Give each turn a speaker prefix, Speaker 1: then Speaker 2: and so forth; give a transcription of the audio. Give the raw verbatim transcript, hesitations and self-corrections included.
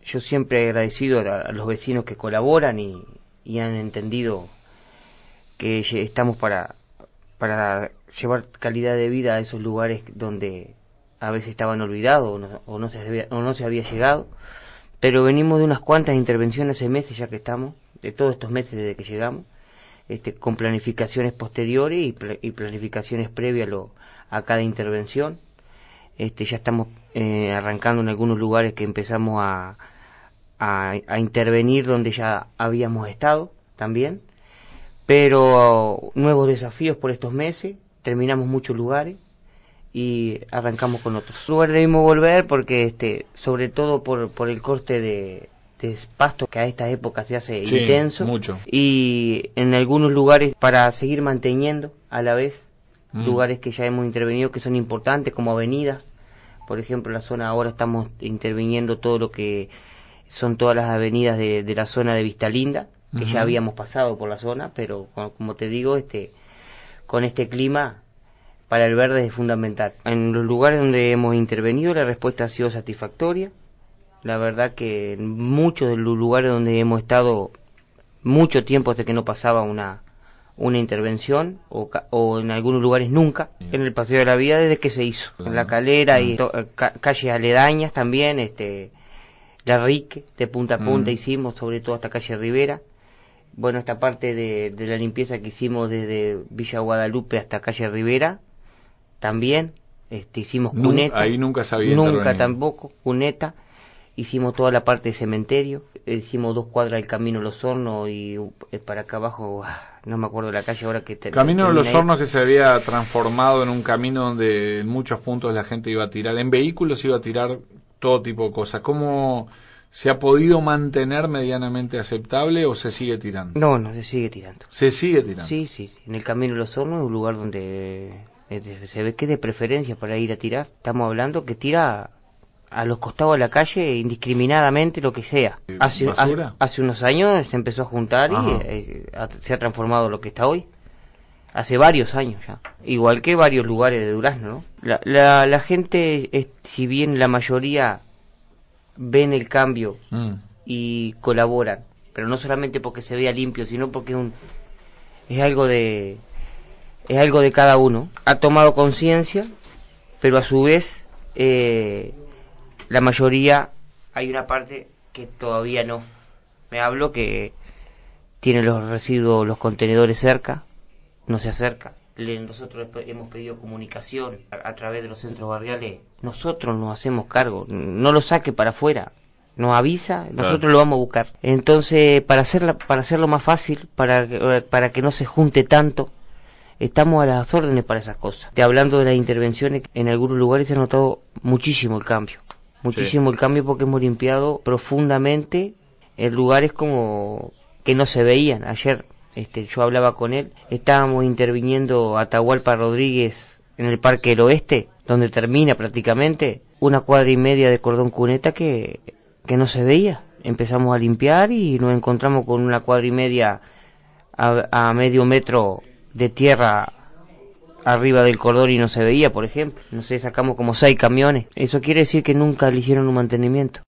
Speaker 1: yo siempre he agradecido a, a los vecinos que colaboran y, y han entendido que estamos para, para llevar calidad de vida a esos lugares donde a veces estaban olvidados o no, o no, se, había, o no se había llegado, pero venimos de unas cuantas intervenciones hace meses ya que estamos, de todos estos meses desde que llegamos, este, con planificaciones posteriores y, pl y planificaciones previas a, lo, a cada intervención. Este, ya estamos eh, arrancando en algunos lugares que empezamos a, a, a intervenir donde ya habíamos estado también, pero nuevos desafíos por estos meses, terminamos muchos lugares y arrancamos con otros lugares. Debimos volver porque este sobre todo por, por el corte de, de pasto que a esta época se hace
Speaker 2: sí,
Speaker 1: intenso
Speaker 2: mucho.
Speaker 1: Y en algunos lugares para seguir manteniendo a la vez mm. lugares que ya hemos intervenido que son importantes como avenidas, por ejemplo la zona ahora estamos interviniendo todo lo que son todas las avenidas de, de la zona de Vista Linda, que uh-huh. ya habíamos pasado por la zona, pero como te digo, este con este clima para el verde es fundamental. En los lugares donde hemos intervenido la respuesta ha sido satisfactoria. La verdad que en muchos de los lugares donde hemos estado mucho tiempo hasta que no pasaba una una intervención o, o en algunos lugares nunca, en el Paseo de la Vida desde que se hizo, en La Calera y to, ca, calles aledañas también, este La Rique, de punta a punta mm. hicimos, sobre todo hasta calle Rivera. Bueno, esta parte de, de la limpieza que hicimos desde Villa Guadalupe hasta calle Rivera, también, este, hicimos cuneta.
Speaker 2: Ahí nunca sabía
Speaker 1: Nunca tampoco, cuneta. Hicimos toda la parte de cementerio, hicimos dos cuadras del Camino Los Hornos y para acá abajo, no me acuerdo de la calle ahora que... Te,
Speaker 2: Camino de Los Hornos que se había transformado en un camino donde en muchos puntos la gente iba a tirar, en vehículos iba a tirar todo tipo de cosas. ¿Cómo se ha podido mantener medianamente aceptable o se sigue tirando?
Speaker 1: No, no, se sigue tirando.
Speaker 2: ¿Se sigue tirando?
Speaker 1: Sí, sí, en el Camino de Los Hornos es un lugar donde eh, se ve que es de preferencia para ir a tirar. Estamos hablando que tira a los costados de la calle indiscriminadamente lo que sea. Hace, hace, hace unos años se empezó a juntar Ajá. y eh, se ha transformado lo que está hoy. Hace varios años ya. Igual que varios lugares de Durazno, ¿no? La, la, la gente, es, si bien la mayoría ven el cambio mm. y colaboran, pero no solamente porque se vea limpio, sino porque es, un, es algo de es algo de cada uno. Ha tomado conciencia, pero a su vez eh, la mayoría, hay una parte que todavía no. Me hablo que tiene los residuos, los contenedores cerca, no se acerca. Nosotros hemos pedido comunicación a, a través de los centros barriales. Nosotros nos hacemos cargo, no lo saque para afuera, nos avisa, nosotros claro. lo vamos a buscar. Entonces, para hacerla, para hacerlo más fácil, para para que no se junte tanto, estamos a las órdenes para esas cosas. Te hablando de las intervenciones, en algunos lugares se ha notado muchísimo el cambio. Muchísimo sí. el cambio porque hemos limpiado profundamente en lugares como que no se veían. Ayer este, yo hablaba con él, estábamos interviniendo a Atahualpa Rodríguez en el Parque del Oeste, donde termina prácticamente una cuadra y media de cordón cuneta que, que no se veía. Empezamos a limpiar y nos encontramos con una cuadra y media a, a medio metro de tierra arriba del cordón y no se veía, por ejemplo. No sé, sacamos como seis camiones. Eso quiere decir que nunca le hicieron un mantenimiento.